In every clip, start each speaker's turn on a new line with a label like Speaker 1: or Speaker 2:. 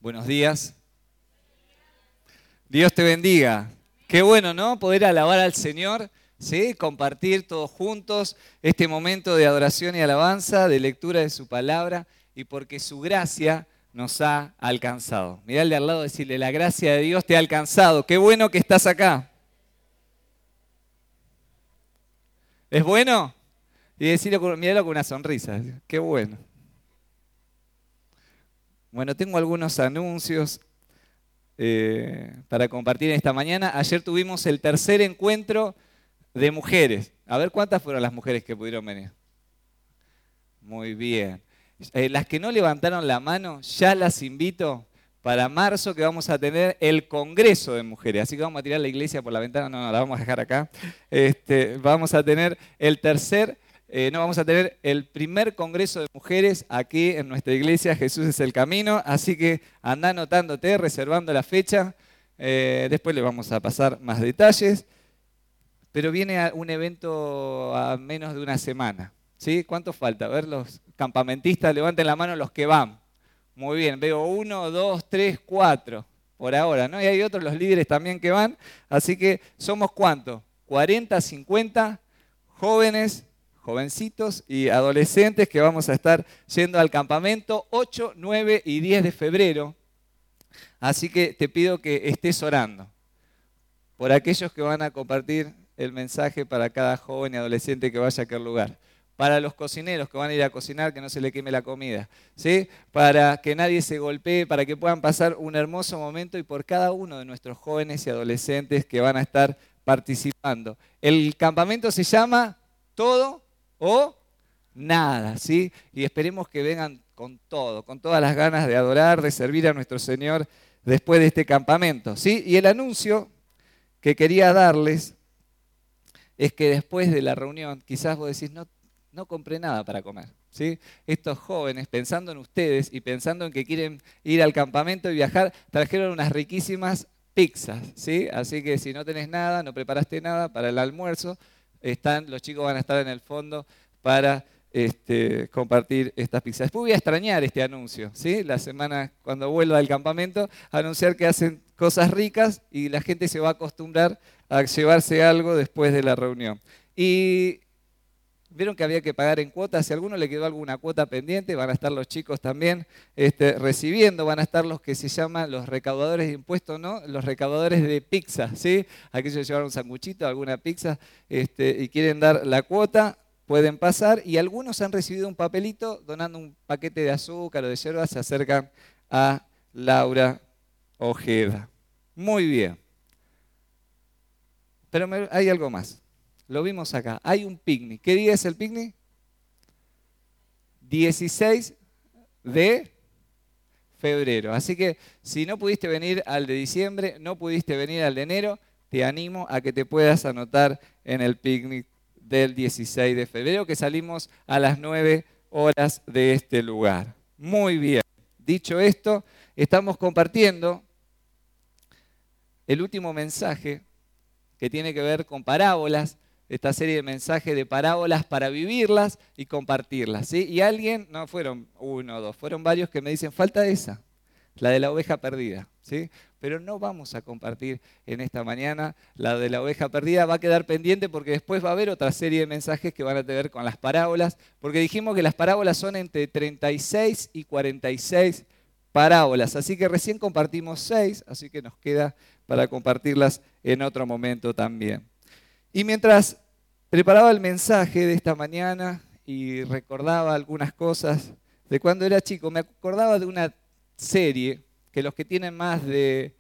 Speaker 1: Buenos días. Dios te bendiga. Qué bueno, ¿no? Poder alabar al Señor, ¿sí? Compartir todos juntos este momento de adoración y alabanza, de lectura de su palabra, y porque su gracia nos ha alcanzado. Mirá al de al lado, decirle, la gracia de Dios te ha alcanzado. Qué bueno que estás acá. ¿Es bueno? Y decirlo, míralo con una sonrisa. Qué bueno. Bueno, tengo algunos anuncios para compartir esta mañana. Ayer tuvimos el tercer encuentro de mujeres. A ver cuántas fueron las mujeres que pudieron venir. Muy bien. Las que no levantaron la mano, ya las invito para marzo, que vamos a tener el Congreso de Mujeres. Así que vamos a tirar la iglesia por la ventana. No, la vamos a dejar acá. Vamos a tener vamos a tener el primer Congreso de Mujeres aquí en nuestra iglesia, Jesús es el Camino. Así que anda anotándote, reservando la fecha. Después le vamos a pasar más detalles. Pero viene un evento a menos de una semana. ¿Sí? ¿Cuánto falta? A ver, los campamentistas, levanten la mano los que van. Muy bien, veo 1, 2, 3, 4 por ahora, ¿no? Y hay otros, los líderes también que van. Así que somos ¿cuántos? 40, 50 jóvenes, jovencitos y adolescentes que vamos a estar yendo al campamento 8, 9 y 10 de febrero. Así que te pido que estés orando por aquellos que van a compartir el mensaje para cada joven y adolescente que vaya a aquel lugar. Para los cocineros que van a ir a cocinar, que no se le queme la comida, ¿sí? Para que nadie se golpee, para que puedan pasar un hermoso momento, y por cada uno de nuestros jóvenes y adolescentes que van a estar participando. El campamento se llama Todo o Nada, ¿sí? Y esperemos que vengan con todo, con todas las ganas de adorar, de servir a nuestro Señor después de este campamento, ¿sí? Y el anuncio que quería darles es que después de la reunión, quizás vos decís, no compré nada para comer, ¿sí? Estos jóvenes, pensando en ustedes y pensando en que quieren ir al campamento y viajar, trajeron unas riquísimas pizzas, ¿sí? Así que si no tenés nada, no preparaste nada para el almuerzo, los chicos van a estar en el fondo para compartir estas pizzas. Después voy a extrañar este anuncio, ¿sí? La semana, cuando vuelva del campamento, anunciar que hacen cosas ricas y la gente se va a acostumbrar a llevarse algo después de la reunión. Y vieron que había que pagar en cuotas. Si a alguno le quedó alguna cuota pendiente, van a estar los chicos también recibiendo, van a estar los que se llaman los recaudadores de impuestos, ¿no? Los recaudadores de pizza, ¿sí? Aquellos que llevaron un sanguchito, alguna pizza y quieren dar la cuota, pueden pasar. Y algunos han recibido un papelito donando un paquete de azúcar o de yerba, se acercan a Laura Ojeda. Muy bien. Pero hay algo más. Lo vimos acá. Hay un picnic. ¿Qué día es el picnic? 16 de febrero. Así que si no pudiste venir al de diciembre, no pudiste venir al de enero, te animo a que te puedas anotar en el picnic del 16 de febrero, que salimos a las 9 horas de este lugar. Muy bien. Dicho esto, estamos compartiendo el último mensaje que tiene que ver con parábolas. Esta serie de mensajes de parábolas para vivirlas y compartirlas, ¿sí? Y alguien, no fueron uno o dos, fueron varios que me dicen, falta esa, la de la oveja perdida, ¿sí? Pero no vamos a compartir en esta mañana la de la oveja perdida, va a quedar pendiente porque después va a haber otra serie de mensajes que van a tener con las parábolas, porque dijimos que las parábolas son entre 36 y 46 parábolas, así que recién compartimos 6, así que nos queda para compartirlas en otro momento también. Y mientras preparaba el mensaje de esta mañana y recordaba algunas cosas de cuando era chico, me acordaba de una serie que los que tienen más de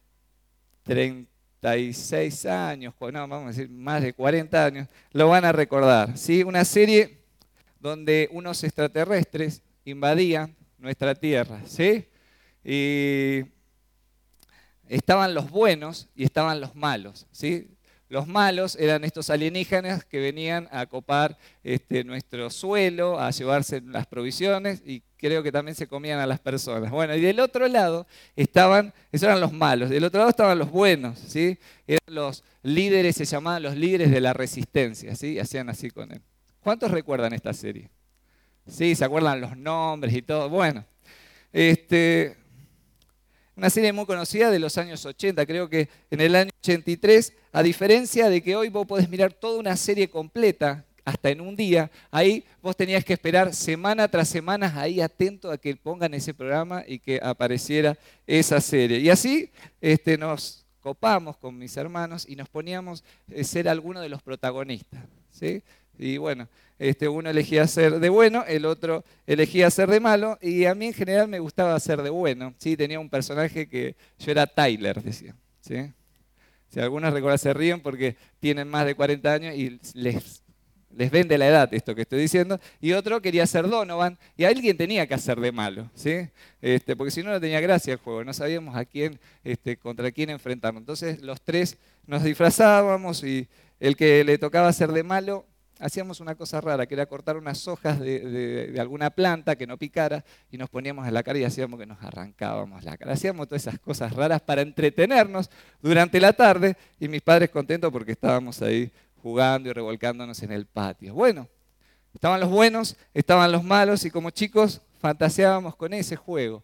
Speaker 1: 36 años, no, vamos a decir más de 40 años, lo van a recordar, ¿sí? Una serie donde unos extraterrestres invadían nuestra Tierra, ¿sí? Y estaban los buenos y estaban los malos, ¿sí? Los malos eran estos alienígenas que venían a copar nuestro suelo, a llevarse las provisiones y creo que también se comían a las personas. Bueno, y del otro lado esos eran los malos, del otro lado estaban los buenos, ¿sí? Eran los líderes, se llamaban los líderes de la resistencia, ¿sí? Hacían así con él. ¿Cuántos recuerdan esta serie? ¿Sí? ¿Se acuerdan los nombres y todo? Bueno, Una serie muy conocida de los años 80, creo que en el año 83, a diferencia de que hoy vos podés mirar toda una serie completa, hasta en un día, ahí vos tenías que esperar semana tras semana ahí atento a que pongan ese programa y que apareciera esa serie. Y así nos copamos con mis hermanos y nos poníamos a ser alguno de los protagonistas, ¿sí? Y bueno, uno elegía ser de bueno, el otro elegía ser de malo, y a mí en general me gustaba ser de bueno, ¿sí? Tenía un personaje que yo era Tyler, decía, ¿sí? Si algunos recuerdan se ríen porque tienen más de 40 años y les vende la edad esto que estoy diciendo, y otro quería ser Donovan, y alguien tenía que hacer de malo, ¿sí? Porque si no, no tenía gracia el juego, no sabíamos a quién, contra quién enfrentarnos. Entonces los tres nos disfrazábamos y el que le tocaba ser de malo, hacíamos una cosa rara, que era cortar unas hojas de alguna planta que no picara y nos poníamos en la cara y hacíamos que nos arrancábamos la cara. Hacíamos todas esas cosas raras para entretenernos durante la tarde y mis padres contentos porque estábamos ahí jugando y revolcándonos en el patio. Bueno, estaban los buenos, estaban los malos y como chicos fantaseábamos con ese juego.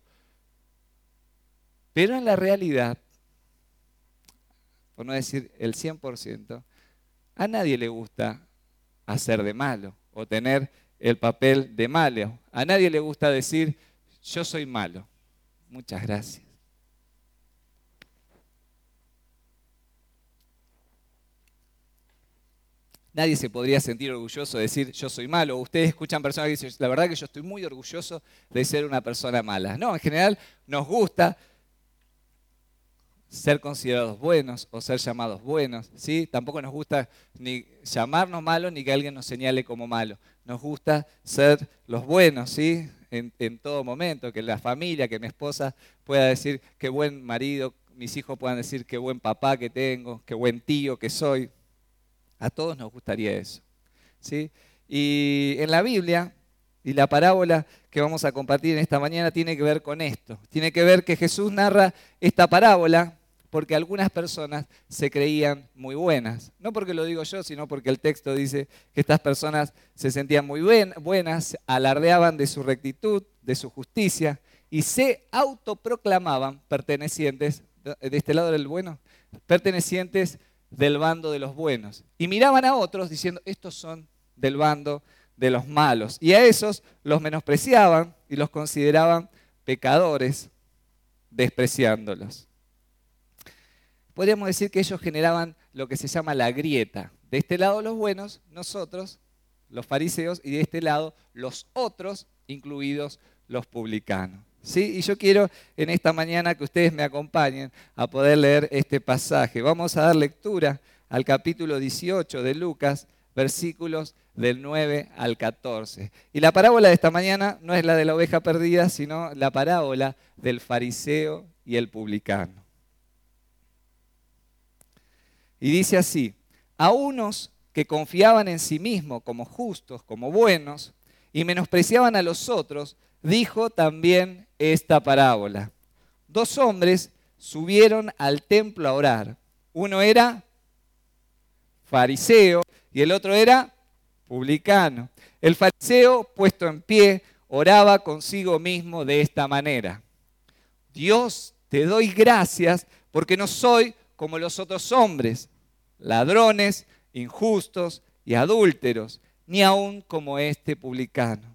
Speaker 1: Pero en la realidad, por no decir el 100%, a nadie le gusta hacer de malo o tener el papel de malo. A nadie le gusta decir, yo soy malo. Muchas gracias. Nadie se podría sentir orgulloso de decir, yo soy malo. Ustedes escuchan personas que dicen, la verdad que yo estoy muy orgulloso de ser una persona mala. No, en general nos gusta ser considerados buenos o ser llamados buenos, ¿sí? Tampoco nos gusta ni llamarnos malos ni que alguien nos señale como malo. Nos gusta ser los buenos, ¿sí? En todo momento, que la familia, que mi esposa pueda decir qué buen marido, mis hijos puedan decir qué buen papá que tengo, qué buen tío que soy. A todos nos gustaría eso, ¿sí? Y en la Biblia, y la parábola que vamos a compartir en esta mañana tiene que ver con esto. Tiene que ver que Jesús narra esta parábola porque algunas personas se creían muy buenas. No porque lo digo yo, sino porque el texto dice que estas personas se sentían muy buenas, alardeaban de su rectitud, de su justicia, y se autoproclamaban pertenecientes, de este lado del bueno, pertenecientes del bando de los buenos. Y miraban a otros diciendo, estos son del bando de los malos. Y a esos los menospreciaban y los consideraban pecadores, despreciándolos. Podríamos decir que ellos generaban lo que se llama la grieta. De este lado los buenos, nosotros, los fariseos, y de este lado los otros, incluidos los publicanos. ¿Sí? Y yo quiero en esta mañana que ustedes me acompañen a poder leer este pasaje. Vamos a dar lectura al capítulo 18 de Lucas, versículos del 9 al 14. Y la parábola de esta mañana no es la de la oveja perdida, sino la parábola del fariseo y el publicano. Y dice así, a unos que confiaban en sí mismos como justos, como buenos, y menospreciaban a los otros, dijo también esta parábola. Dos hombres subieron al templo a orar. Uno era fariseo y el otro era publicano. El fariseo, puesto en pie, oraba consigo mismo de esta manera. Dios, te doy gracias porque no soy como los otros hombres, ladrones, injustos y adúlteros, ni aun como este publicano.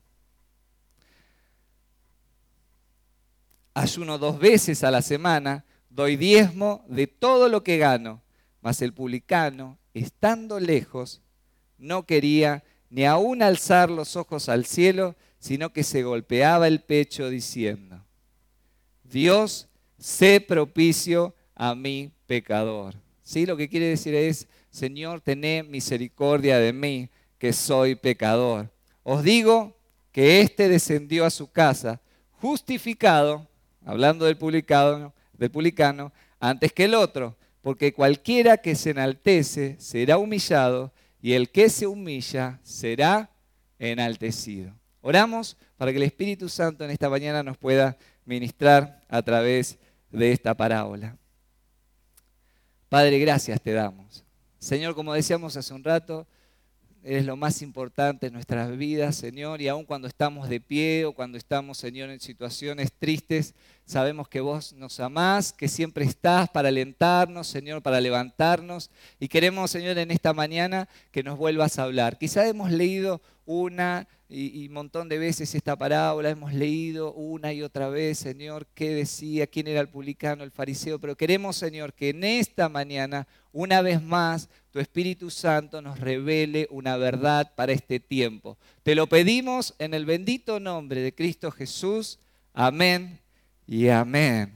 Speaker 1: Ayuno 2 veces a la semana, doy diezmo de todo lo que gano, mas el publicano, estando lejos, no quería ni aun alzar los ojos al cielo, sino que se golpeaba el pecho diciendo, Dios, sé propicio a mi pecador. ¿Sí? Lo que quiere decir es, Señor, tené misericordia de mí, que soy pecador. Os digo que éste descendió a su casa justificado, hablando del publicano, antes que el otro, porque cualquiera que se enaltece será humillado, y el que se humilla será enaltecido. Oramos para que el Espíritu Santo en esta mañana nos pueda ministrar a través de esta parábola. Padre, gracias te damos. Señor, como decíamos hace un rato, eres lo más importante en nuestras vidas, Señor, y aun cuando estamos de pie o cuando estamos, Señor, en situaciones tristes, sabemos que vos nos amás, que siempre estás para alentarnos, Señor, para levantarnos. Y queremos, Señor, en esta mañana que nos vuelvas a hablar. Quizá hemos leído una y montón de veces esta parábola, hemos leído una y otra vez, Señor, qué decía, quién era el publicano, el fariseo, pero queremos, Señor, que en esta mañana, una vez más, tu Espíritu Santo nos revele una verdad para este tiempo. Te lo pedimos en el bendito nombre de Cristo Jesús. Amén y amén.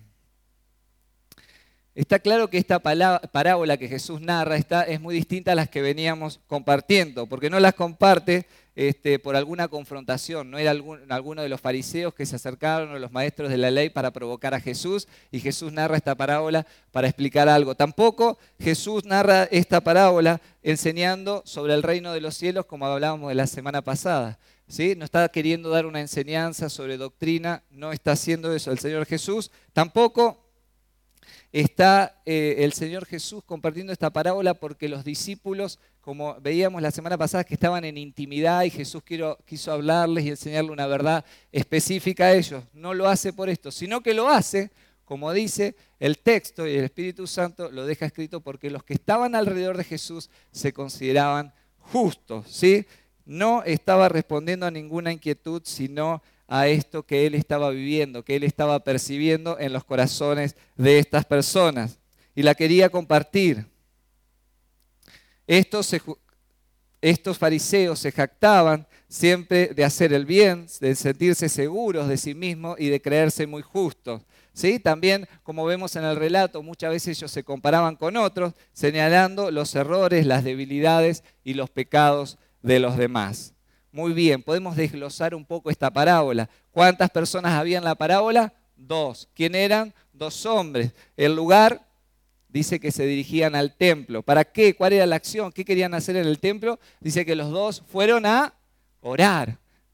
Speaker 1: Está claro que esta parábola que Jesús narra es muy distinta a las que veníamos compartiendo, porque no las comparte por alguna confrontación. No era alguno de los fariseos que se acercaron a los maestros de la ley para provocar a Jesús, y Jesús narra esta parábola para explicar algo. Tampoco Jesús narra esta parábola enseñando sobre el reino de los cielos, como hablábamos de la semana pasada. ¿Sí? No está queriendo dar una enseñanza sobre doctrina, no está haciendo eso el Señor Jesús. Tampoco está el Señor Jesús compartiendo esta parábola porque los discípulos, como veíamos la semana pasada, que estaban en intimidad y Jesús quiso hablarles y enseñarle una verdad específica a ellos. No lo hace por esto, sino que lo hace, como dice el texto, y el Espíritu Santo lo deja escrito porque los que estaban alrededor de Jesús se consideraban justos, ¿sí? No estaba respondiendo a ninguna inquietud, sino a esto que él estaba viviendo, que él estaba percibiendo en los corazones de estas personas. Y la quería compartir. Estos fariseos se jactaban siempre de hacer el bien, de sentirse seguros de sí mismos y de creerse muy justos. ¿Sí? También, como vemos en el relato, muchas veces ellos se comparaban con otros, señalando los errores, las debilidades y los pecados de los demás. Muy bien, podemos desglosar un poco esta parábola. ¿Cuántas personas había en la parábola? 2. ¿Quién eran? 2 hombres. El lugar dice que se dirigían al templo. ¿Para qué? ¿Cuál era la acción? ¿Qué querían hacer en el templo? Dice que los 2 fueron a orar.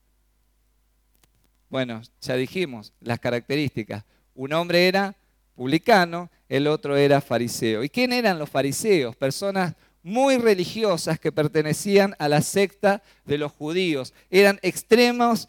Speaker 1: Bueno, ya dijimos las características. Un hombre era publicano, el otro era fariseo. ¿Y quién eran los fariseos? Personas muy religiosas que pertenecían a la secta de los judíos. Eran extremos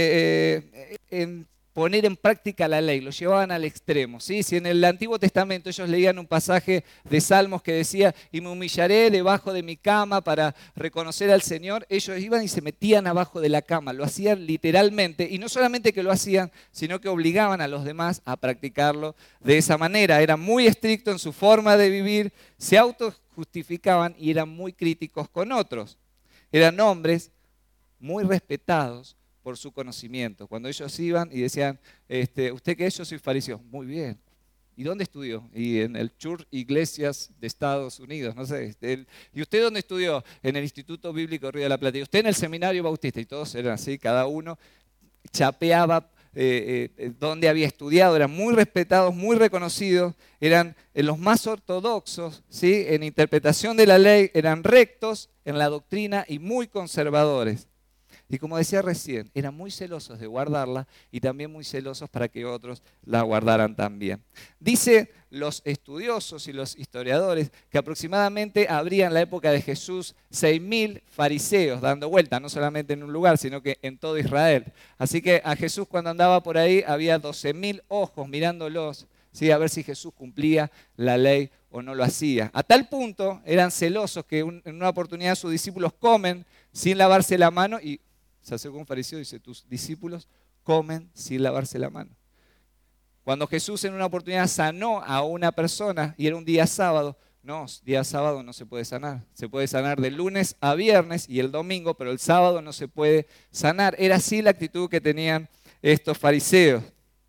Speaker 1: en poner en práctica la ley, lo llevaban al extremo. ¿Sí? Si en el Antiguo Testamento ellos leían un pasaje de Salmos que decía, y me humillaré debajo de mi cama para reconocer al Señor, ellos iban y se metían abajo de la cama, lo hacían literalmente, y no solamente que lo hacían, sino que obligaban a los demás a practicarlo de esa manera. Eran muy estrictos en su forma de vivir, se autojustificaban y eran muy críticos con otros. Eran hombres muy respetados por su conocimiento. Cuando ellos iban y decían, ¿usted qué es? Yo soy fariseo. Muy bien. ¿Y dónde estudió? Y en el Church Iglesias de Estados Unidos, no sé. ¿Y usted dónde estudió? En el Instituto Bíblico Río de la Plata. ¿Y usted en el Seminario Bautista? Y todos eran así, cada uno chapeaba donde había estudiado, eran muy respetados, muy reconocidos, eran los más ortodoxos, ¿sí? En interpretación de la ley, eran rectos en la doctrina y muy conservadores. Y como decía recién, eran muy celosos de guardarla y también muy celosos para que otros la guardaran también. Dice los estudiosos y los historiadores que aproximadamente habría en la época de Jesús 6.000 fariseos dando vuelta, no solamente en un lugar, sino que en todo Israel. Así que a Jesús cuando andaba por ahí había 12.000 ojos mirándolos, ¿sí? A ver si Jesús cumplía la ley o no lo hacía. A tal punto eran celosos que en una oportunidad sus discípulos comen sin lavarse la mano y se acercó un fariseo y dice, tus discípulos comen sin lavarse la mano. Cuando Jesús en una oportunidad sanó a una persona y era un día sábado, no, día sábado no se puede sanar. Se puede sanar de lunes a viernes y el domingo, pero el sábado no se puede sanar. Era así la actitud que tenían estos fariseos.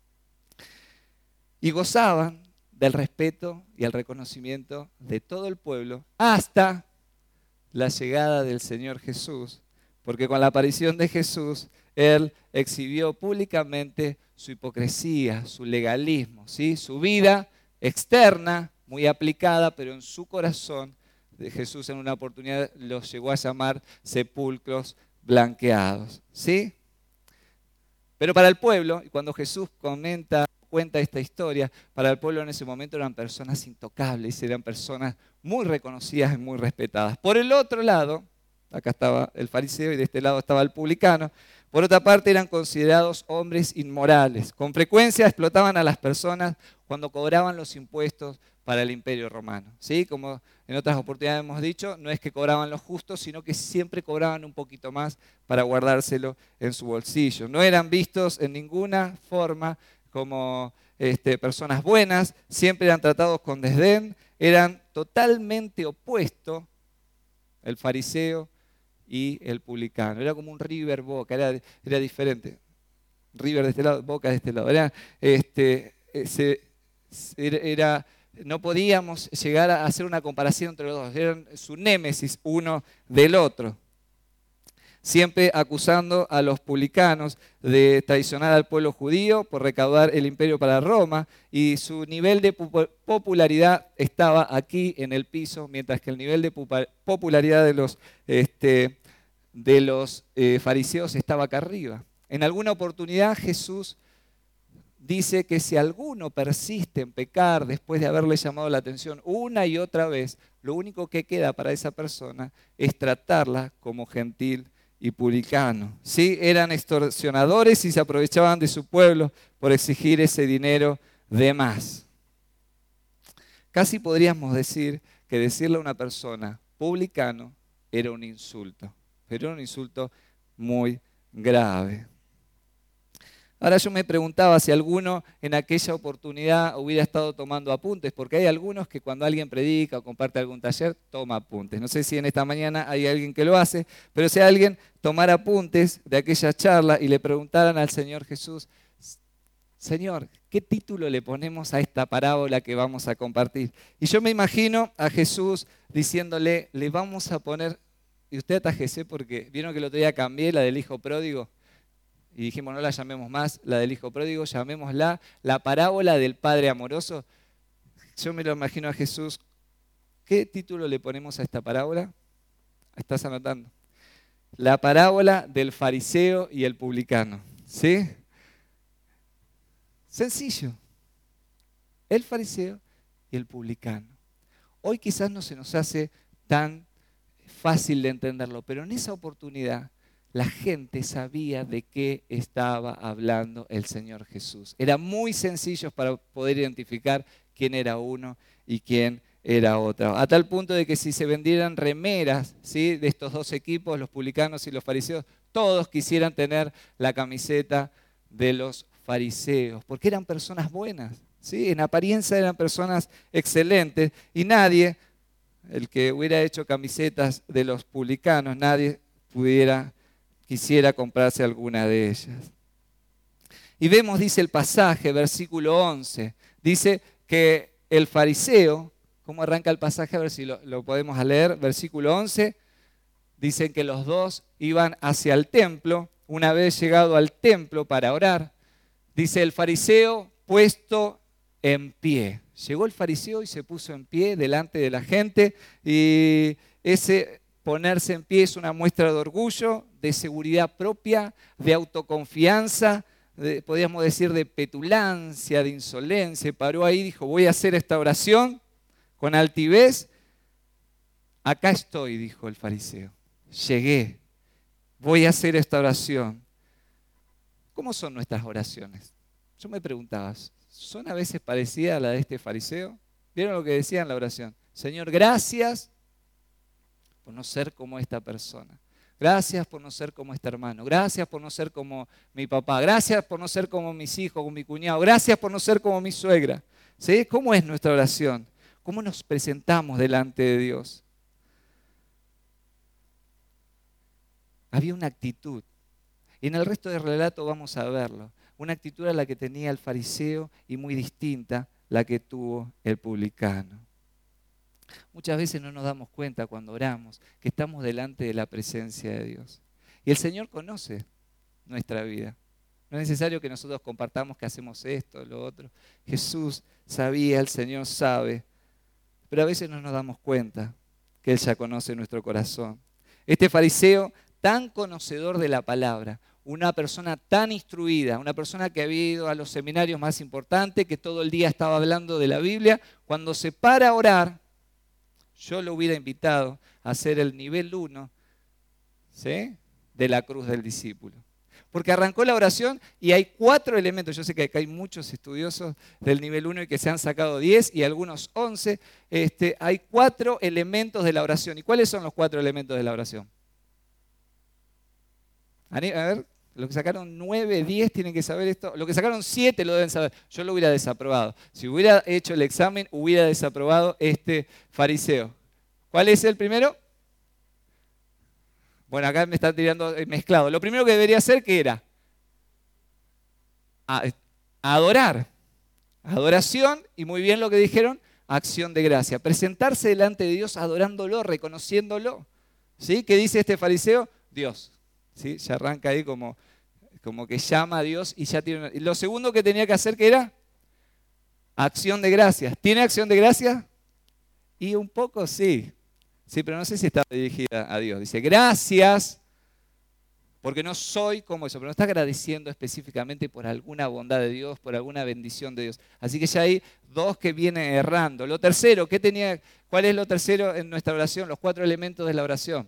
Speaker 1: Y gozaban del respeto y el reconocimiento de todo el pueblo hasta la llegada del Señor Jesús. Porque con la aparición de Jesús, Él exhibió públicamente su hipocresía, su legalismo, ¿sí? Su vida externa, muy aplicada, pero en su corazón, de Jesús en una oportunidad los llegó a llamar sepulcros blanqueados, ¿sí? Pero para el pueblo, y cuando Jesús cuenta esta historia, para el pueblo en ese momento eran personas intocables, eran personas muy reconocidas y muy respetadas. Por el otro lado, Acá estaba el fariseo y de este lado estaba el publicano. Por otra parte, eran considerados hombres inmorales. Con frecuencia explotaban a las personas cuando cobraban los impuestos para el Imperio Romano. ¿Sí? Como en otras oportunidades hemos dicho, no es que cobraban los justos, sino que siempre cobraban un poquito más para guardárselo en su bolsillo. No eran vistos en ninguna forma como personas buenas, siempre eran tratados con desdén, eran totalmente opuestos el fariseo y el publicano. Era como un River Boca, era diferente. River de este lado, Boca de este lado. No podíamos llegar a hacer una comparación entre los dos. Eran su némesis uno del otro. Siempre acusando a los publicanos de traicionar al pueblo judío por recaudar el imperio para Roma, y su nivel de popularidad estaba aquí en el piso, mientras que el nivel de popularidad de los fariseos estaba acá arriba. En alguna oportunidad Jesús dice que si alguno persiste en pecar después de haberle llamado la atención una y otra vez, lo único que queda para esa persona es tratarla como gentil y publicano. ¿Sí? Eran extorsionadores y se aprovechaban de su pueblo por exigir ese dinero de más. Casi podríamos decir que decirle a una persona publicano era un insulto, pero era un insulto muy grave. Ahora yo me preguntaba si alguno en aquella oportunidad hubiera estado tomando apuntes, porque hay algunos que cuando alguien predica o comparte algún taller, toma apuntes. No sé si en esta mañana hay alguien que lo hace, pero si alguien tomara apuntes de aquella charla y le preguntaran al Señor Jesús, Señor, ¿qué título le ponemos a esta parábola que vamos a compartir? Y yo me imagino a Jesús diciéndole, le vamos a poner, y usted atajese porque vieron que el otro día cambié la del hijo pródigo, y dijimos, no la llamemos más la del hijo pródigo, llamémosla la parábola del padre amoroso. Yo me lo imagino a Jesús. ¿Qué título le ponemos a esta parábola? Estás anotando. La parábola del fariseo y el publicano. ¿Sí? Sencillo. El fariseo y el publicano. Hoy quizás no se nos hace tan fácil de entenderlo, pero en esa oportunidad la gente sabía de qué estaba hablando el Señor Jesús. Era muy sencillo para poder identificar quién era uno y quién era otro. A tal punto de que si se vendieran remeras, ¿sí?, de estos dos equipos, los publicanos y los fariseos, todos quisieran tener la camiseta de los fariseos, porque eran personas buenas, ¿sí? En apariencia eran personas excelentes, y nadie, el que hubiera hecho camisetas de los publicanos, nadie quisiera comprarse alguna de ellas. Y vemos, dice el pasaje, versículo 11, dice que el fariseo, ¿cómo arranca el pasaje? A ver si lo podemos leer, versículo 11, dicen que los dos iban hacia el templo, una vez llegado al templo para orar, dice el fariseo puesto en pie. Llegó el fariseo y se puso en pie delante de la gente, y ese ponerse en pie es una muestra de orgullo, de seguridad propia, de autoconfianza, podríamos decir de petulancia, de insolencia. Paró ahí y dijo, voy a hacer esta oración con altivez. Acá estoy, dijo el fariseo. Llegué, voy a hacer esta oración. ¿Cómo son nuestras oraciones? Yo me preguntaba, ¿son a veces parecidas a la de este fariseo? ¿Vieron lo que decía en la oración? Señor, gracias por no ser como esta persona. Gracias por no ser como este hermano. Gracias por no ser como mi papá. Gracias por no ser como mis hijos, como mi cuñado. Gracias por no ser como mi suegra. ¿Sí? ¿Cómo es nuestra oración? ¿Cómo nos presentamos delante de Dios? Había una actitud. Y en el resto del relato vamos a verlo. Una actitud a la que tenía el fariseo y muy distinta la que tuvo el publicano. Muchas veces no nos damos cuenta cuando oramos que estamos delante de la presencia de Dios. Y el Señor conoce nuestra vida. No es necesario que nosotros compartamos que hacemos esto, lo otro. Jesús sabía, el Señor sabe, pero a veces no nos damos cuenta que Él ya conoce nuestro corazón. Este fariseo, tan conocedor de la palabra, una persona tan instruida, una persona que había ido a los seminarios más importantes, que todo el día estaba hablando de la Biblia, cuando se para a orar, yo lo hubiera invitado a hacer el nivel 1 ¿sí? De la cruz del discípulo. Porque arrancó la oración y hay 4 elementos. Yo sé que acá hay muchos estudiosos del nivel 1 y que se han sacado 10 y algunos 11. Hay 4 elementos de la oración. ¿Y cuáles son los 4 elementos de la oración? A ver, los que sacaron 9, 10 tienen que saber esto. Los que sacaron 7 lo deben saber. Yo lo hubiera desaprobado. Si hubiera hecho el examen, hubiera desaprobado este fariseo. ¿Cuál es el primero? Bueno, acá me está tirando mezclado. Lo primero que debería hacer, ¿qué era? Adorar. Adoración, y muy bien lo que dijeron, acción de gracia. Presentarse delante de Dios adorándolo, reconociéndolo. ¿Sí? ¿Qué dice este fariseo? Dios. ¿Sí? Ya arranca ahí como que llama a Dios y ya tiene... Y lo segundo que tenía que hacer, ¿qué era? Acción de gracias. ¿Tiene acción de gracias? Y un poco sí. Sí, pero no sé si está dirigida a Dios. Dice, gracias, porque no soy como eso, pero no está agradeciendo específicamente por alguna bondad de Dios, por alguna bendición de Dios. Así que ya hay 2 que vienen errando. Lo tercero, ¿cuál es lo tercero en nuestra oración? Los 4 elementos de la oración.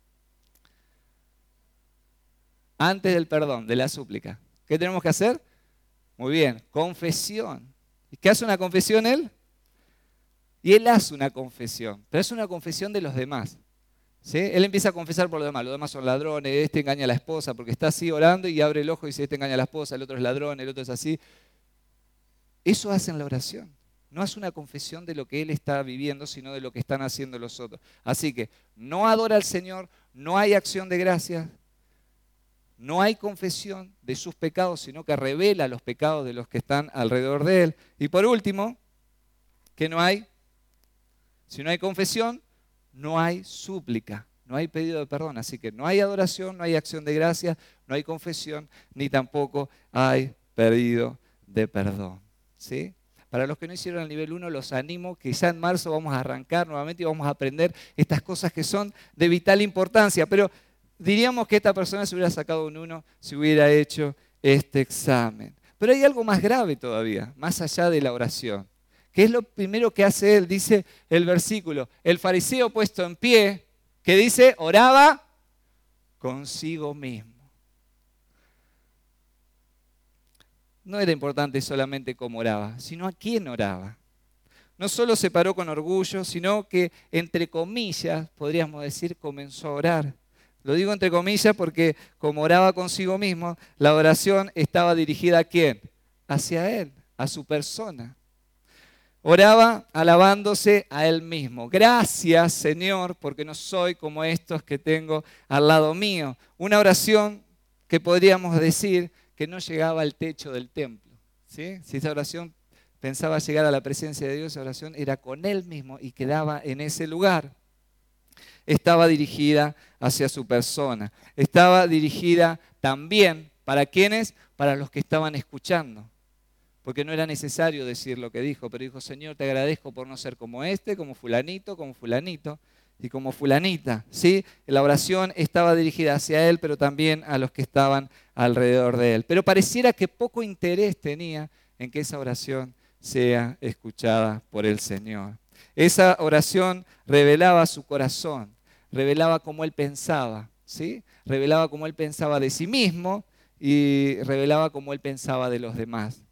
Speaker 1: Antes del perdón, de la súplica. ¿Qué tenemos que hacer? Muy bien, confesión. ¿Y qué hace una confesión él? Y él hace una confesión, pero es una confesión de los demás. ¿Sí? Él empieza a confesar por los demás son ladrones, este engaña a la esposa, porque está así orando y abre el ojo y dice, este engaña a la esposa, el otro es ladrón, el otro es así. Eso hace en la oración. No es una confesión de lo que él está viviendo, sino de lo que están haciendo los otros. Así que no adora al Señor, no hay acción de gracias, no hay confesión de sus pecados, sino que revela los pecados de los que están alrededor de él. Y por último, ¿qué no hay? Si no hay confesión, no hay súplica, no hay pedido de perdón. Así que no hay adoración, no hay acción de gracia, no hay confesión, ni tampoco hay pedido de perdón. ¿Sí? Para los que no hicieron el nivel 1, los animo que ya en marzo vamos a arrancar nuevamente y vamos a aprender estas cosas que son de vital importancia. Pero diríamos que esta persona se hubiera sacado un 1 si hubiera hecho este examen. Pero hay algo más grave todavía, más allá de la oración. ¿Qué es lo primero que hace él? Dice el versículo, el fariseo puesto en pie, que dice, oraba consigo mismo. No era importante solamente cómo oraba, sino a quién oraba. No solo se paró con orgullo, sino que, entre comillas, podríamos decir, comenzó a orar. Lo digo entre comillas porque como oraba consigo mismo, la oración estaba dirigida ¿a quién? Hacia él, a su persona. Oraba alabándose a él mismo. Gracias, Señor, porque no soy como estos que tengo al lado mío. Una oración que podríamos decir que no llegaba al techo del templo. ¿Sí? Si esa oración pensaba llegar a la presencia de Dios, esa oración era con él mismo y quedaba en ese lugar. Estaba dirigida hacia su persona. Estaba dirigida también, ¿para quiénes? Para los que estaban escuchando. Porque no era necesario decir lo que dijo, pero dijo, Señor, te agradezco por no ser como este, como fulanito y como fulanita. ¿Sí? La oración estaba dirigida hacia él, pero también a los que estaban alrededor de él. Pero pareciera que poco interés tenía en que esa oración sea escuchada por el Señor. Esa oración revelaba su corazón, revelaba cómo él pensaba, ¿sí? Revelaba cómo él pensaba de sí mismo y revelaba cómo él pensaba de los demás.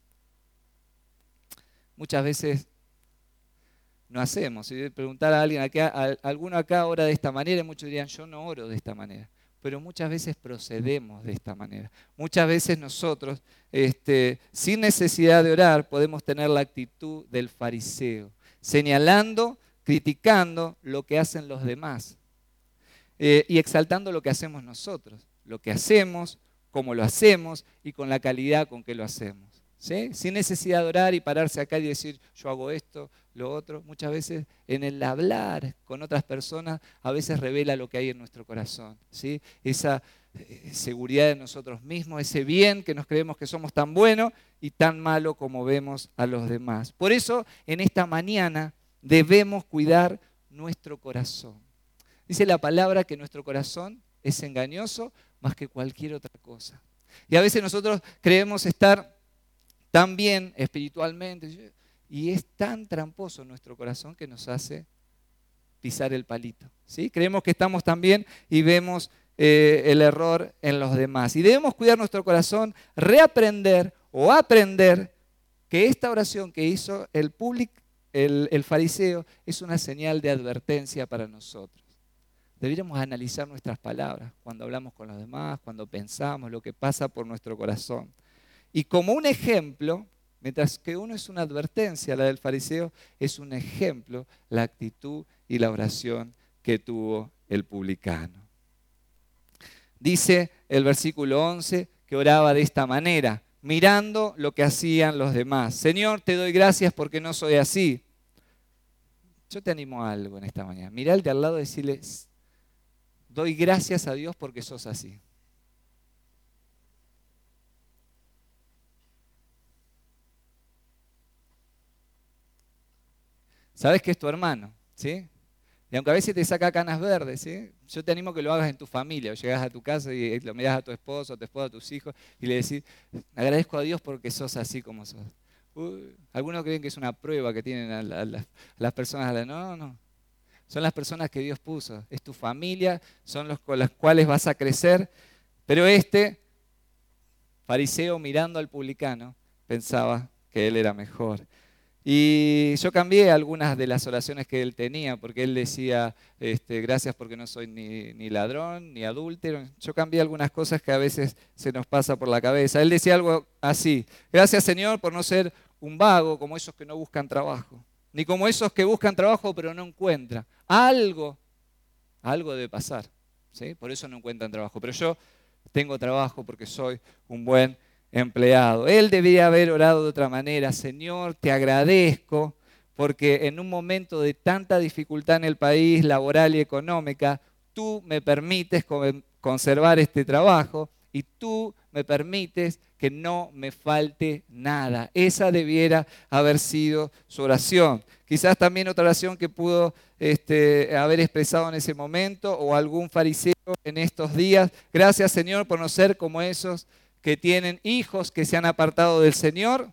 Speaker 1: Muchas veces no hacemos. Si preguntar a alguien acá, alguno acá ora de esta manera, muchos dirían, yo no oro de esta manera. Pero muchas veces procedemos de esta manera. Muchas veces nosotros, sin necesidad de orar, podemos tener la actitud del fariseo, señalando, criticando lo que hacen los demás y exaltando lo que hacemos nosotros, lo que hacemos, cómo lo hacemos y con la calidad con que lo hacemos. ¿Sí? Sin necesidad de orar y pararse acá y decir yo hago esto, lo otro. Muchas veces en el hablar con otras personas a veces revela lo que hay en nuestro corazón, ¿sí? Esa seguridad de nosotros mismos, ese bien que nos creemos que somos tan buenos y tan malo como vemos a los demás. Por eso en esta mañana debemos cuidar nuestro corazón. Dice la palabra que nuestro corazón es engañoso más que cualquier otra cosa. Y a veces nosotros creemos estar tan bien espiritualmente y es tan tramposo nuestro corazón que nos hace pisar el palito, ¿sí? Creemos que estamos tan bien y vemos el error en los demás. Y debemos cuidar nuestro corazón, reaprender o aprender que esta oración que hizo el fariseo es una señal de advertencia para nosotros. Deberíamos analizar nuestras palabras cuando hablamos con los demás, cuando pensamos, lo que pasa por nuestro corazón. Y como un ejemplo, mientras que uno es una advertencia, la del fariseo es un ejemplo, la actitud y la oración que tuvo el publicano. Dice el versículo 11 que oraba de esta manera, mirando lo que hacían los demás. Señor, te doy gracias porque no soy así. Yo te animo a algo en esta mañana. Mirá al de al lado y decirle, doy gracias a Dios porque sos así. Sabes que es tu hermano, ¿sí? Y aunque a veces te saca canas verdes, ¿sí? Yo te animo a que lo hagas en tu familia. O llegas a tu casa y lo miras a tu esposo, a tus hijos y le decís, agradezco a Dios porque sos así como sos. Algunos creen que es una prueba que tienen a las personas. No. Son las personas que Dios puso. Es tu familia, son los con las cuales vas a crecer. Pero este fariseo mirando al publicano pensaba que él era mejor. Y yo cambié algunas de las oraciones que él tenía, porque él decía, gracias porque no soy ni ladrón, ni adúltero. Yo cambié algunas cosas que a veces se nos pasa por la cabeza. Él decía algo así, gracias Señor por no ser un vago como esos que no buscan trabajo, ni como esos que buscan trabajo pero no encuentran. Algo debe pasar, ¿sí? Por eso no encuentran trabajo. Pero yo tengo trabajo porque soy un buen empleado. Él debía haber orado de otra manera. Señor, te agradezco porque en un momento de tanta dificultad en el país laboral y económica, tú me permites conservar este trabajo y tú me permites que no me falte nada. Esa debiera haber sido su oración. Quizás también otra oración que pudo haber expresado en ese momento o algún fariseo en estos días. Gracias, Señor, por no ser como esos que tienen hijos que se han apartado del Señor.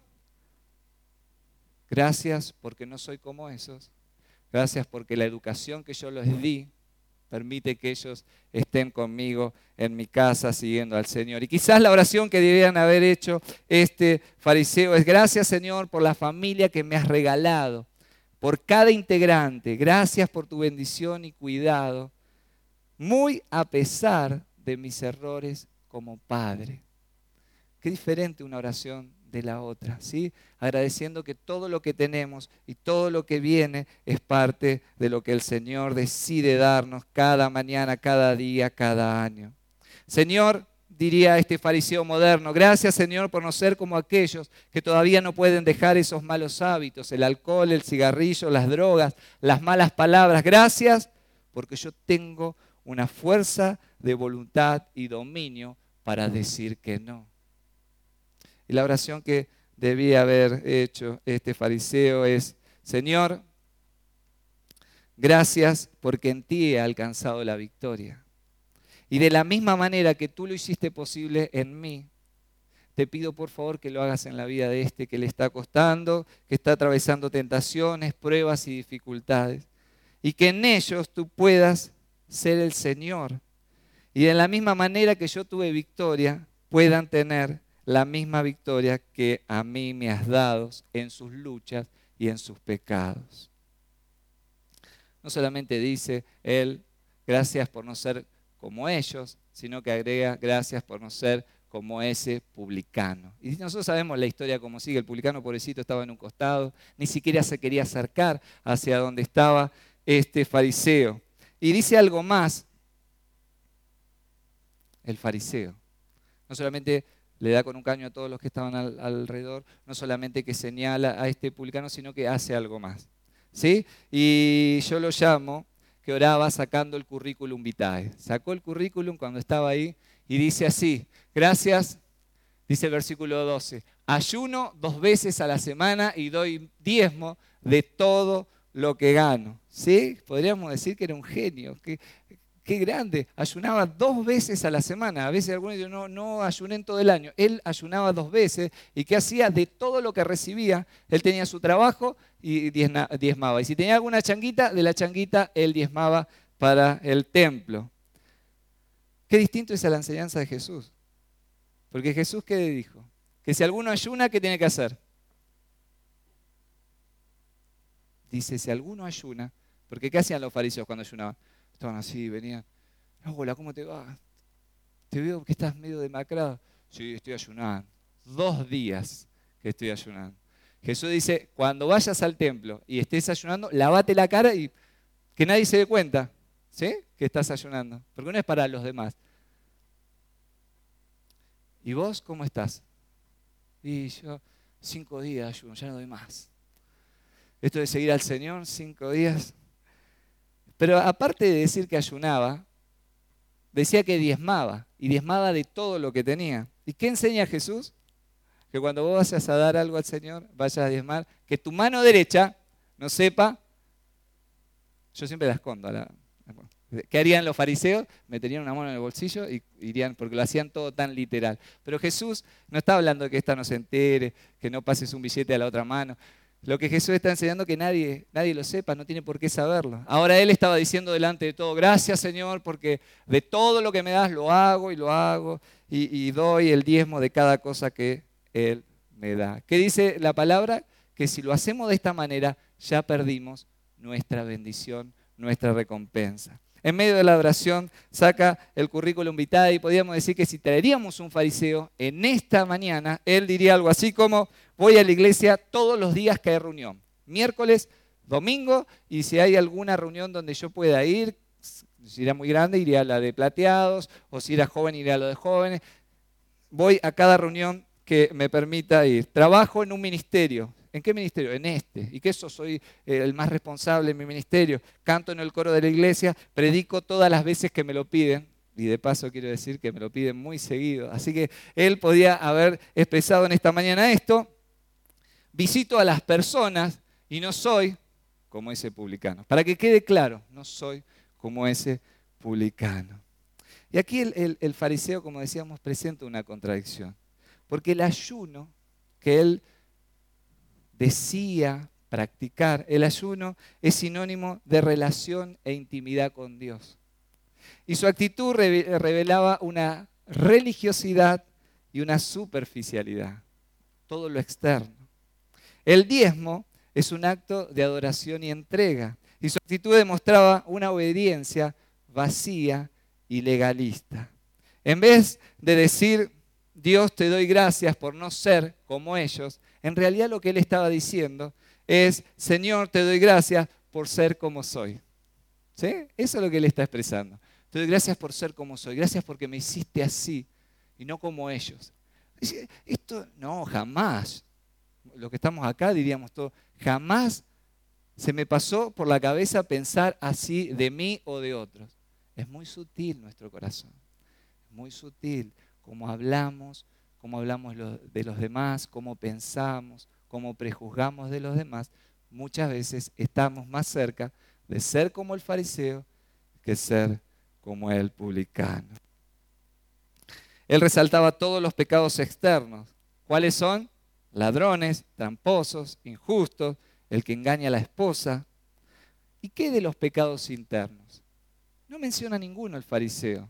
Speaker 1: Gracias porque no soy como esos. Gracias porque la educación que yo les di permite que ellos estén conmigo en mi casa siguiendo al Señor. Y quizás la oración que debían haber hecho este fariseo es: gracias, Señor, por la familia que me has regalado, por cada integrante. Gracias por tu bendición y cuidado, muy a pesar de mis errores como padre. Qué diferente una oración de la otra, ¿sí? Agradeciendo que todo lo que tenemos y todo lo que viene es parte de lo que el Señor decide darnos cada mañana, cada día, cada año. Señor, diría este fariseo moderno, gracias Señor por no ser como aquellos que todavía no pueden dejar esos malos hábitos, el alcohol, el cigarrillo, las drogas, las malas palabras. Gracias porque yo tengo una fuerza de voluntad y dominio para decir que no. Y la oración que debía haber hecho este fariseo es: Señor, gracias porque en ti he alcanzado la victoria. Y de la misma manera que tú lo hiciste posible en mí, te pido por favor que lo hagas en la vida de este que le está costando, que está atravesando tentaciones, pruebas y dificultades. Y que en ellos tú puedas ser el Señor. Y de la misma manera que yo tuve victoria, puedan tener la misma victoria que a mí me has dado en sus luchas y en sus pecados. No solamente dice él, gracias por no ser como ellos, sino que agrega, gracias por no ser como ese publicano. Y nosotros sabemos la historia como sigue. El publicano, pobrecito, estaba en un costado, ni siquiera se quería acercar hacia donde estaba este fariseo. Y dice algo más, el fariseo. No solamente le da con un caño a todos los que estaban alrededor, no solamente que señala a este publicano, sino que hace algo más, ¿sí? Y yo lo llamo que oraba sacando el currículum vitae. Sacó el currículum cuando estaba ahí y dice así: gracias, dice el versículo 12, ayuno 2 veces a la semana y doy diezmo de todo lo que gano. ¿Sí? Podríamos decir que era un genio. Qué grande, ayunaba 2 veces a la semana. A veces algunos dicen, no ayuné en todo el año. Él ayunaba 2 veces. ¿Y qué hacía? De todo lo que recibía, él tenía su trabajo y diezmaba. Y si tenía alguna changuita, de la changuita él diezmaba para el templo. Qué distinto es a la enseñanza de Jesús. Porque Jesús, ¿qué dijo? Que si alguno ayuna, ¿qué tiene que hacer? Dice, si alguno ayuna, porque ¿qué hacían los fariseos cuando ayunaban? Estaban así, venían, hola, ¿cómo te va? Te veo que estás medio demacrado. Sí, estoy ayunando. 2 días que estoy ayunando. Jesús dice, cuando vayas al templo y estés ayunando, lavate la cara y que nadie se dé cuenta, ¿sí? Que estás ayunando. Porque no es para los demás. ¿Y vos cómo estás? Y yo, 5 días ayuno, ya no doy más. Esto de seguir al Señor, 5 días. Pero aparte de decir que ayunaba, decía que diezmaba. Y diezmaba de todo lo que tenía. ¿Y qué enseña Jesús? Que cuando vos vayas a dar algo al Señor, vayas a diezmar, que tu mano derecha no sepa. Yo siempre la escondo. ¿Qué harían los fariseos? Meterían una mano en el bolsillo y irían, porque lo hacían todo tan literal. Pero Jesús no está hablando de que esta no se entere, que no pases un billete a la otra mano. Lo que Jesús está enseñando es que nadie lo sepa, no tiene por qué saberlo. Ahora Él estaba diciendo delante de todo, gracias Señor, porque de todo lo que me das lo hago y doy el diezmo de cada cosa que Él me da. ¿Qué dice la palabra? Que si lo hacemos de esta manera, ya perdimos nuestra bendición, nuestra recompensa. En medio de la oración saca el currículum vitae y podríamos decir que si traeríamos un fariseo en esta mañana, él diría algo así como, voy a la iglesia todos los días que hay reunión, miércoles, domingo, y si hay alguna reunión donde yo pueda ir, si era muy grande iría a la de plateados, o si era joven iría a lo de jóvenes, voy a cada reunión que me permita ir. Trabajo en un ministerio. ¿En qué ministerio? En este. ¿Y que eso soy el más responsable en mi ministerio? Canto en el coro de la iglesia, predico todas las veces que me lo piden. Y de paso quiero decir que me lo piden muy seguido. Así que él podía haber expresado en esta mañana esto. Visito a las personas y no soy como ese publicano. Para que quede claro, no soy como ese publicano. Y aquí el fariseo, como decíamos, presenta una contradicción. Porque el ayuno que él decía practicar, el ayuno es sinónimo de relación e intimidad con Dios. Y su actitud revelaba una religiosidad y una superficialidad, todo lo externo. El diezmo es un acto de adoración y entrega, y su actitud demostraba una obediencia vacía y legalista. En vez de decir, Dios te doy gracias por no ser como ellos, en realidad lo que él estaba diciendo es, Señor, te doy gracias por ser como soy. ¿Sí? Eso es lo que él está expresando. Te doy gracias por ser como soy, gracias porque me hiciste así y no como ellos. Esto no, jamás. Los que estamos acá diríamos todo, jamás se me pasó por la cabeza pensar así de mí o de otros. Es muy sutil nuestro corazón, es muy sutil cómo hablamos de los demás, cómo pensamos, cómo prejuzgamos de los demás. Muchas veces estamos más cerca de ser como el fariseo que ser como el publicano. Él resaltaba todos los pecados externos. ¿Cuáles son? Ladrones, tramposos, injustos, el que engaña a la esposa. ¿Y qué de los pecados internos? No menciona ninguno el fariseo.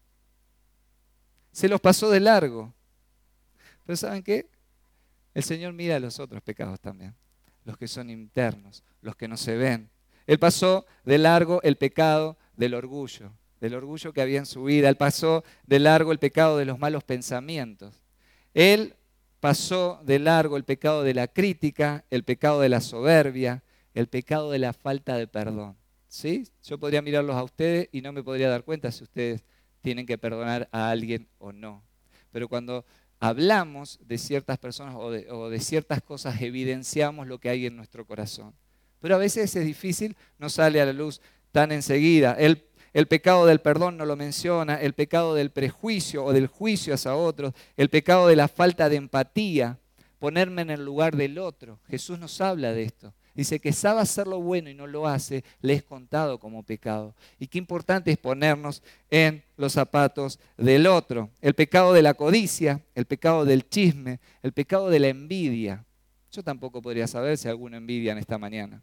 Speaker 1: Se los pasó de largo. Pero ¿saben qué? El Señor mira los otros pecados también, los que son internos, los que no se ven. Él pasó de largo el pecado del orgullo que había en su vida. Él pasó de largo el pecado de los malos pensamientos. Él pasó de largo el pecado de la crítica, el pecado de la soberbia, el pecado de la falta de perdón. ¿Sí? Yo podría mirarlos a ustedes y no me podría dar cuenta si ustedes tienen que perdonar a alguien o no. Pero cuando hablamos de ciertas personas o de ciertas cosas, evidenciamos lo que hay en nuestro corazón. Pero a veces es difícil, no sale a la luz tan enseguida. El pecado del perdón no lo menciona, el pecado del prejuicio o del juicio hacia otros, el pecado de la falta de empatía, ponerme en el lugar del otro. Jesús nos habla de esto. Dice que sabe hacer lo bueno y no lo hace, le es contado como pecado. Y qué importante es ponernos en los zapatos del otro. El pecado de la codicia, el pecado del chisme, el pecado de la envidia. Yo tampoco podría saber si alguno envidia en esta mañana.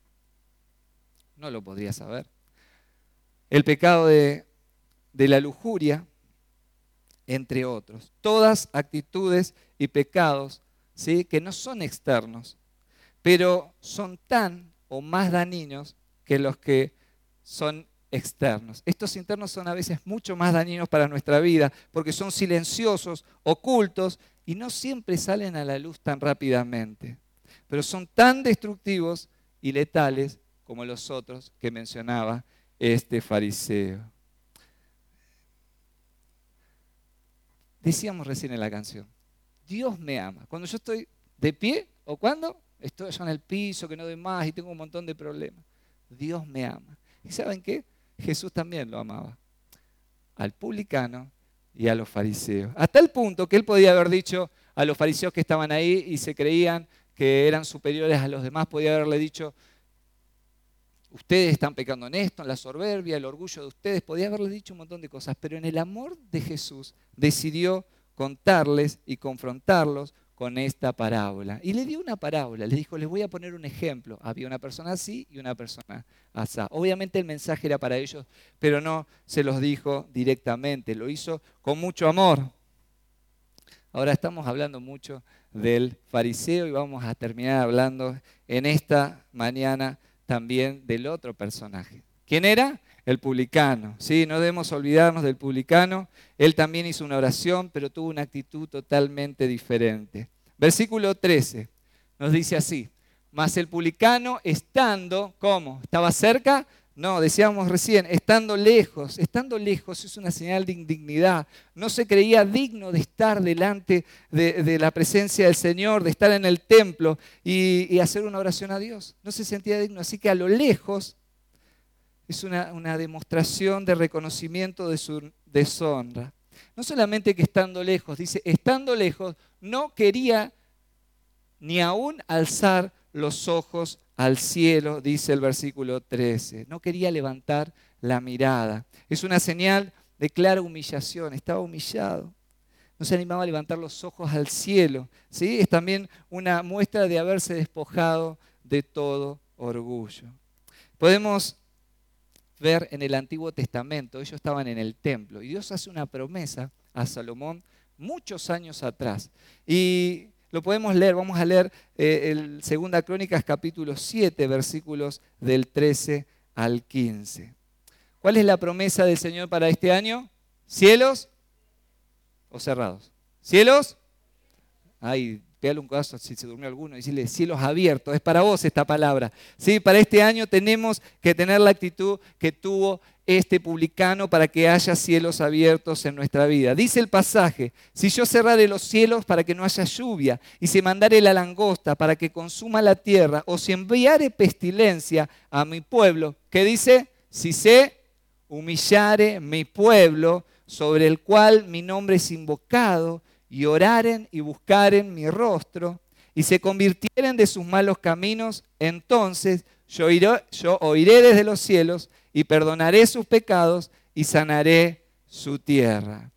Speaker 1: No lo podría saber. El pecado de la lujuria, entre otros. Todas actitudes y pecados, ¿sí?, que no son externos, pero son tan o más dañinos que los que son externos. Estos internos son a veces mucho más dañinos para nuestra vida porque son silenciosos, ocultos y no siempre salen a la luz tan rápidamente. Pero son tan destructivos y letales como los otros que mencionaba este fariseo. Decíamos recién en la canción, Dios me ama. Cuando yo estoy de pie o cuando estoy yo en el piso, que no doy más y tengo un montón de problemas. Dios me ama. ¿Y saben qué? Jesús también lo amaba. Al publicano y a los fariseos. Hasta el punto que él podía haber dicho a los fariseos que estaban ahí y se creían que eran superiores a los demás, podía haberle dicho, ustedes están pecando en esto, en la soberbia, el orgullo de ustedes, podía haberles dicho un montón de cosas, pero en el amor de Jesús decidió contarles y confrontarlos con esta parábola. Y le dio una parábola, les dijo, les voy a poner un ejemplo. Había una persona así y una persona así. Obviamente el mensaje era para ellos, pero no se los dijo directamente, lo hizo con mucho amor. Ahora estamos hablando mucho del fariseo y vamos a terminar hablando en esta mañana también del otro personaje. ¿Quién era? El publicano. Sí, no debemos olvidarnos del publicano. Él también hizo una oración, pero tuvo una actitud totalmente diferente. Versículo 13 nos dice así, mas el publicano estando, ¿cómo? ¿Estaba cerca? No, decíamos recién, estando lejos es una señal de indignidad. No se creía digno de estar delante de la presencia del Señor, de estar en el templo y hacer una oración a Dios. No se sentía digno, así que a lo lejos es una demostración de reconocimiento de su deshonra. No solamente que estando lejos, dice, estando lejos, no quería ni aún alzar los ojos al cielo, dice el versículo 13. No quería levantar la mirada. Es una señal de clara humillación. Estaba humillado. No se animaba a levantar los ojos al cielo. ¿Sí? Es también una muestra de haberse despojado de todo orgullo. Podemos ver en el Antiguo Testamento, ellos estaban en el templo y Dios hace una promesa a Salomón muchos años atrás. Y lo podemos leer, vamos a leer el 2 Crónicas capítulo 7, versículos del 13 al 15. ¿Cuál es la promesa del Señor para este año? ¿Cielos o cerrados? ¿Cielos? Ay, pégale un caso si se durmió alguno y decirle cielos abiertos. Es para vos esta palabra. ¿Sí? Para este año tenemos que tener la actitud que tuvo este publicano para que haya cielos abiertos en nuestra vida. Dice el pasaje, si yo cerrare los cielos para que no haya lluvia, y si mandare la langosta para que consuma la tierra, o si enviare pestilencia a mi pueblo, ¿qué dice? Si se humillare mi pueblo, sobre el cual mi nombre es invocado, y oraren y buscaren mi rostro, y se convirtieren de sus malos caminos, entonces yo oiré desde los cielos, y perdonaré sus pecados y sanaré su tierra.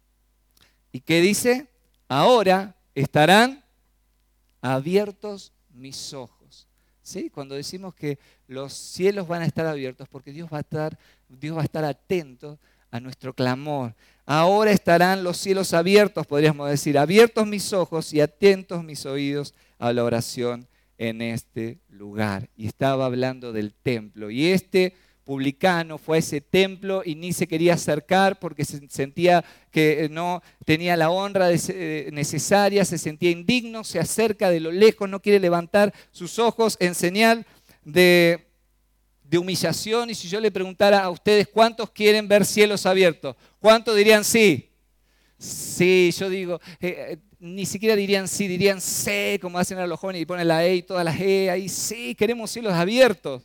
Speaker 1: ¿Y qué dice? Ahora estarán abiertos mis ojos. ¿Sí? Cuando decimos que los cielos van a estar abiertos, porque Dios va a estar atento a nuestro clamor. Ahora estarán los cielos abiertos, podríamos decir, abiertos mis ojos y atentos mis oídos a la oración en este lugar. Y estaba hablando del templo. Y este publicano fue a ese templo y ni se quería acercar porque se sentía que no tenía la honra necesaria, se sentía indigno, se acerca de lo lejos, no quiere levantar sus ojos en señal de humillación. Y si yo le preguntara a ustedes cuántos quieren ver cielos abiertos, ¿cuántos dirían sí? Sí, yo digo, ni siquiera dirían sí, dirían sí, como hacen a los jóvenes y ponen la E y todas las E ahí, sí, queremos cielos abiertos.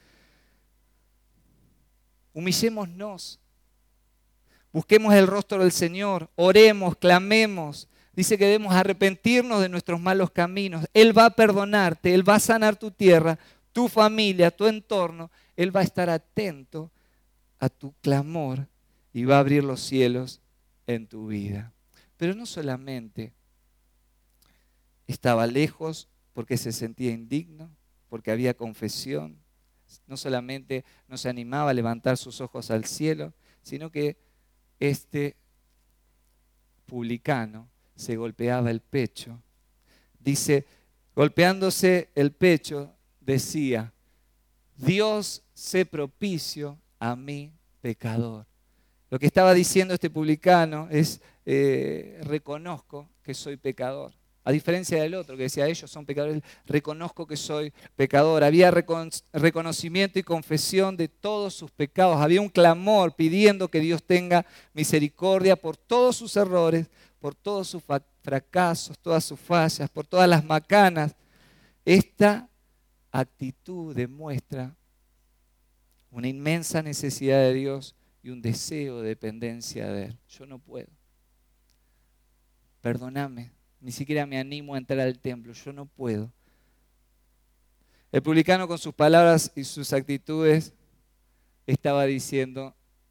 Speaker 1: Humillémonos, busquemos el rostro del Señor, oremos, clamemos. Dice que debemos arrepentirnos de nuestros malos caminos. Él va a perdonarte, Él va a sanar tu tierra, tu familia, tu entorno. Él va a estar atento a tu clamor y va a abrir los cielos en tu vida. Pero no solamente estaba lejos porque se sentía indigno, porque había confesión. No solamente no se animaba a levantar sus ojos al cielo, sino que este publicano se golpeaba el pecho. Dice, golpeándose el pecho, decía, Dios, sé propicio a mi pecador. Lo que estaba diciendo este publicano es, reconozco que soy pecador. A diferencia del otro que decía, ellos son pecadores, reconozco que soy pecador. Había reconocimiento y confesión de todos sus pecados. Había un clamor pidiendo que Dios tenga misericordia por todos sus errores, por todos sus fracasos, todas sus fallas, por todas las macanas. Esta actitud demuestra una inmensa necesidad de Dios y un deseo de dependencia de Él. Yo no puedo. Perdóname. Ni siquiera me animo a entrar al templo. Yo no puedo. El publicano con sus palabras y sus actitudes estaba diciendo,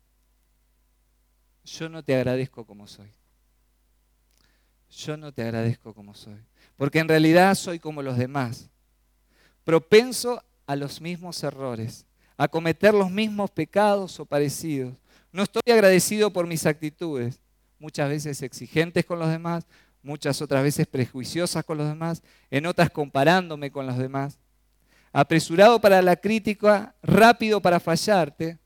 Speaker 1: yo no te agradezco como soy. Yo no te agradezco como soy. Porque en realidad soy como los demás. Propenso a los mismos errores, a cometer los mismos pecados o parecidos. No estoy agradecido por mis actitudes, muchas veces exigentes con los demás, muchas otras veces prejuiciosas con los demás, en otras comparándome con los demás. Apresurado para la crítica, rápido para fallarte,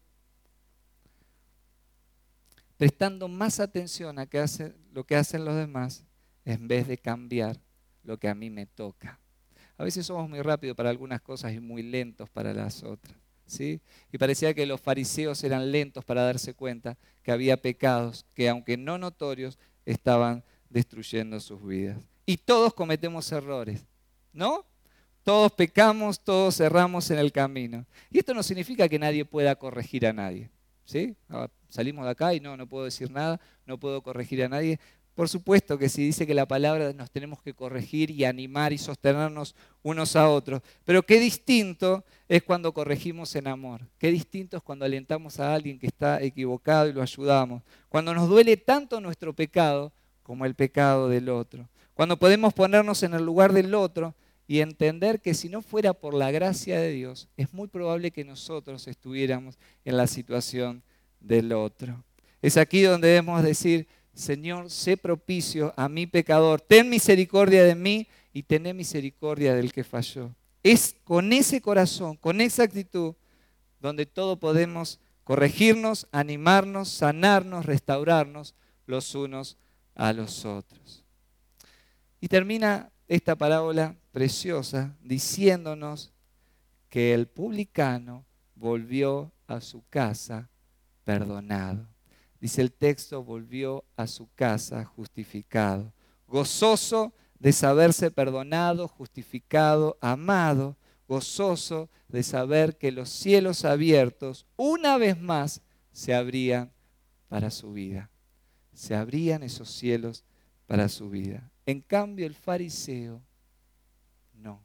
Speaker 1: prestando más atención a lo que hacen los demás en vez de cambiar lo que a mí me toca. A veces somos muy rápidos para algunas cosas y muy lentos para las otras. ¿Sí? Y parecía que los fariseos eran lentos para darse cuenta que había pecados que, aunque no notorios, estaban destruyendo sus vidas. Y todos cometemos errores, ¿no? Todos pecamos, todos erramos en el camino. Y esto no significa que nadie pueda corregir a nadie. ¿Sí? Salimos de acá y no puedo decir nada, no puedo corregir a nadie. Por supuesto que sí, dice que la palabra nos tenemos que corregir y animar y sostenernos unos a otros. Pero qué distinto es cuando corregimos en amor. Qué distinto es cuando alentamos a alguien que está equivocado y lo ayudamos. Cuando nos duele tanto nuestro pecado como el pecado del otro. Cuando podemos ponernos en el lugar del otro y entender que si no fuera por la gracia de Dios, es muy probable que nosotros estuviéramos en la situación del otro. Es aquí donde debemos decir, Señor, sé propicio a mi pecador, ten misericordia de mí y tené misericordia del que falló. Es con ese corazón, con esa actitud, donde todos podemos corregirnos, animarnos, sanarnos, restaurarnos los unos a los otros. Y termina esta parábola preciosa diciéndonos que el publicano volvió a su casa perdonado. Dice el texto, volvió a su casa justificado, gozoso de saberse perdonado, justificado, amado, gozoso de saber que los cielos abiertos una vez más se abrían para su vida. Se abrían esos cielos para su vida. En cambio, el fariseo no.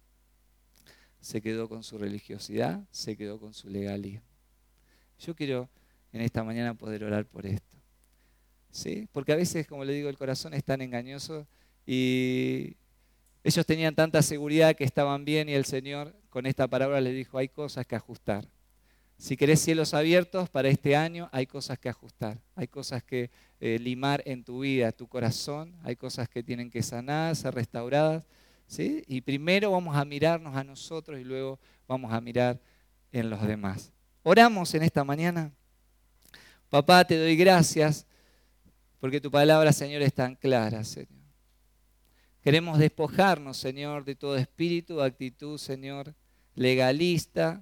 Speaker 1: Se quedó con su religiosidad, se quedó con su legalismo. Yo quiero en esta mañana poder orar por esto. ¿Sí? Porque a veces, como le digo, el corazón es tan engañoso y ellos tenían tanta seguridad que estaban bien y el Señor con esta palabra les dijo, hay cosas que ajustar. Si querés cielos abiertos para este año, hay cosas que ajustar, hay cosas que limar en tu vida, tu corazón, hay cosas que tienen que sanar, ser restauradas. ¿Sí? Y primero vamos a mirarnos a nosotros y luego vamos a mirar en los demás. Oramos en esta mañana. Papá, te doy gracias porque tu palabra, Señor, es tan clara, Señor. Queremos despojarnos, Señor, de todo espíritu, actitud, Señor, legalista.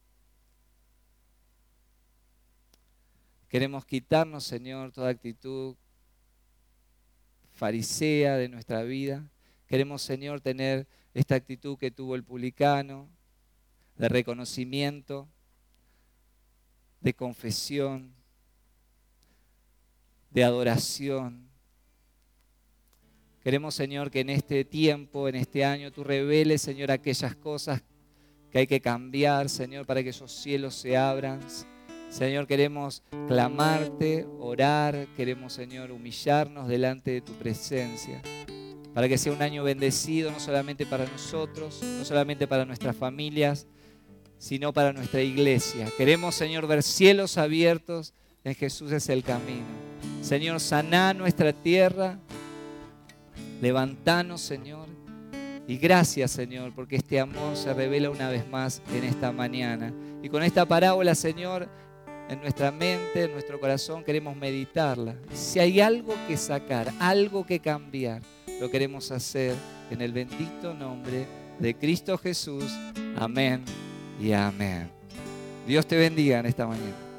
Speaker 1: Queremos quitarnos, Señor, toda actitud farisea de nuestra vida. Queremos, Señor, tener esta actitud que tuvo el publicano, de reconocimiento, de confesión, de adoración. Queremos, Señor, que en este tiempo, en este año, tú reveles, Señor, aquellas cosas que hay que cambiar, Señor, para que esos cielos se abran. Señor, queremos clamarte, orar, queremos, Señor, humillarnos delante de tu presencia, para que sea un año bendecido, no solamente para nosotros, no solamente para nuestras familias, sino para nuestra iglesia. Queremos, Señor, ver cielos abiertos, en Jesús es el camino. Señor, saná nuestra tierra. Levantanos, Señor. Y gracias, Señor, porque este amor se revela una vez más en esta mañana. Y con esta parábola, Señor, en nuestra mente, en nuestro corazón, queremos meditarla. Si hay algo que sacar, algo que cambiar, lo queremos hacer en el bendito nombre de Cristo Jesús. Amén y amén. Dios te bendiga en esta mañana.